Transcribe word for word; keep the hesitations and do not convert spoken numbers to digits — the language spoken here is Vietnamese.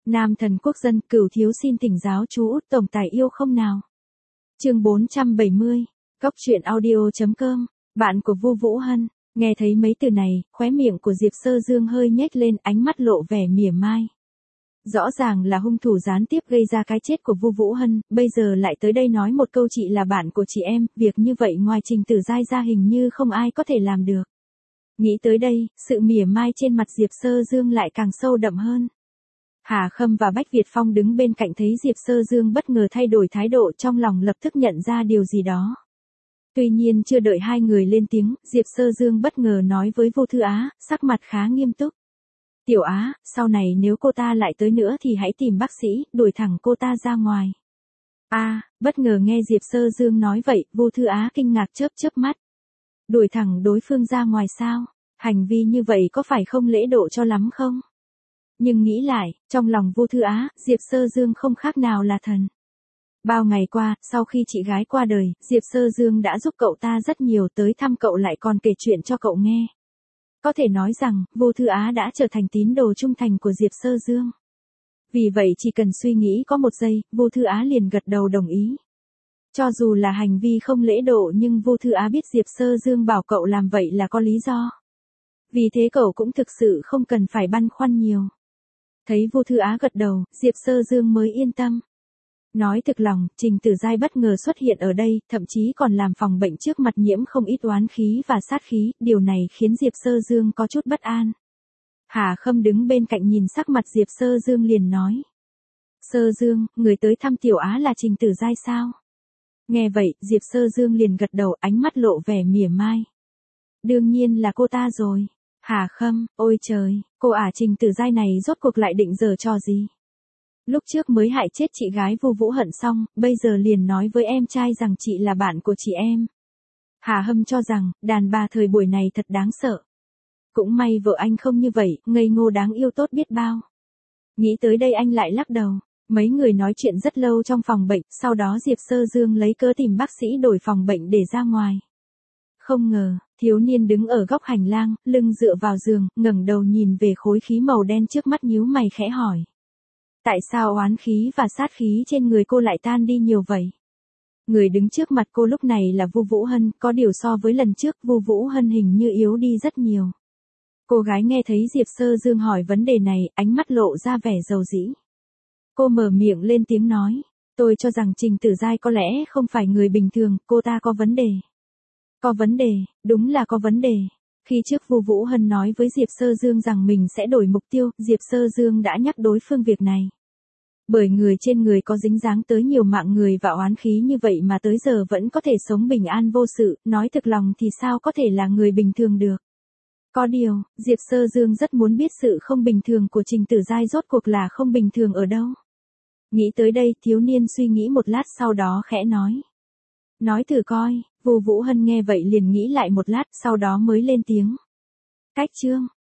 Nam thần quốc dân, Cửu thiếu xin thỉnh giáo chú Út tổng tài yêu không nào. Chương bốn trăm bảy mươi, Góc truyện audio chấm com, bạn của Vu Vũ Hân. Nghe thấy mấy từ này, khóe miệng của Diệp Sơ Dương hơi nhếch lên, ánh mắt lộ vẻ mỉa mai. Rõ ràng là hung thủ gián tiếp gây ra cái chết của Vu Vũ Hân, bây giờ lại tới đây nói một câu chị là bạn của chị em, việc như vậy ngoài Trình Tử Giai ra hình như không ai có thể làm được. Nghĩ tới đây, sự mỉa mai trên mặt Diệp Sơ Dương lại càng sâu đậm hơn. Hà Khâm và Bách Việt Phong đứng bên cạnh thấy Diệp Sơ Dương bất ngờ thay đổi thái độ, trong lòng lập tức nhận ra điều gì đó. Tuy nhiên chưa đợi hai người lên tiếng, Diệp Sơ Dương bất ngờ nói với Vu Thư Á, sắc mặt khá nghiêm túc. Tiểu Á, sau này nếu cô ta lại tới nữa thì hãy tìm bác sĩ, đuổi thẳng cô ta ra ngoài. A, à, bất ngờ nghe Diệp Sơ Dương nói vậy, Vu Thư Á kinh ngạc chớp chớp mắt. Đuổi thẳng đối phương ra ngoài sao? Hành vi như vậy có phải không lễ độ cho lắm không? Nhưng nghĩ lại, trong lòng Vu Thư Á, Diệp Sơ Dương không khác nào là thần. Bao ngày qua, sau khi chị gái qua đời, Diệp Sơ Dương đã giúp cậu ta rất nhiều, tới thăm cậu lại còn kể chuyện cho cậu nghe. Có thể nói rằng, Vu Thư Á đã trở thành tín đồ trung thành của Diệp Sơ Dương. Vì vậy chỉ cần suy nghĩ có một giây, Vu Thư Á liền gật đầu đồng ý. Cho dù là hành vi không lễ độ nhưng Vu Thư Á biết Diệp Sơ Dương bảo cậu làm vậy là có lý do. Vì thế cậu cũng thực sự không cần phải băn khoăn nhiều. Thấy Vu Thư Á gật đầu, Diệp Sơ Dương mới yên tâm. Nói thực lòng, Trình Tử Giai bất ngờ xuất hiện ở đây, thậm chí còn làm phòng bệnh trước mặt nhiễm không ít oán khí và sát khí, điều này khiến Diệp Sơ Dương có chút bất an. Hà Khâm đứng bên cạnh nhìn sắc mặt Diệp Sơ Dương liền nói. Sơ Dương, người tới thăm Tiểu Á là Trình Tử Giai sao? Nghe vậy, Diệp Sơ Dương liền gật đầu, ánh mắt lộ vẻ mỉa mai. Đương nhiên là cô ta rồi. Hà Khâm, ôi trời, cô ả Trình Tử Giai này rốt cuộc lại định giở trò gì? Lúc trước mới hại chết chị gái Vu Vũ Hận xong, bây giờ liền nói với em trai rằng chị là bạn của chị em. Hà Hâm cho rằng, đàn bà thời buổi này thật đáng sợ. Cũng may vợ anh không như vậy, ngây ngô đáng yêu tốt biết bao. Nghĩ tới đây anh lại lắc đầu. Mấy người nói chuyện rất lâu trong phòng bệnh, sau đó Diệp Sơ Dương lấy cớ tìm bác sĩ đổi phòng bệnh để ra ngoài. Không ngờ, thiếu niên đứng ở góc hành lang, lưng dựa vào giường, ngẩng đầu nhìn về khối khí màu đen trước mắt, nhíu mày khẽ hỏi. Tại sao oán khí và sát khí trên người cô lại tan đi nhiều vậy? Người đứng trước mặt cô lúc này là Vu Vũ Hân, có điều so với lần trước, Vu Vũ Hân hình như yếu đi rất nhiều. Cô gái nghe thấy Diệp Sơ Dương hỏi vấn đề này, ánh mắt lộ ra vẻ dầu dĩ. Cô mở miệng lên tiếng nói, tôi cho rằng Trình Tử Giai có lẽ không phải người bình thường, cô ta có vấn đề. Có vấn đề, đúng là có vấn đề. Khi trước Vu Vũ Hân nói với Diệp Sơ Dương rằng mình sẽ đổi mục tiêu, Diệp Sơ Dương đã nhắc đối phương việc này. Bởi người trên người có dính dáng tới nhiều mạng người và oán khí như vậy mà tới giờ vẫn có thể sống bình an vô sự, nói thực lòng thì sao có thể là người bình thường được. Có điều, Diệp Sơ Dương rất muốn biết sự không bình thường của Trình Tử Giai rốt cuộc là không bình thường ở đâu. Nghĩ tới đây, thiếu niên suy nghĩ một lát sau đó khẽ nói. Nói thử coi. Vu Vũ Hân nghe vậy liền nghĩ lại một lát, sau đó mới lên tiếng. Cách chương,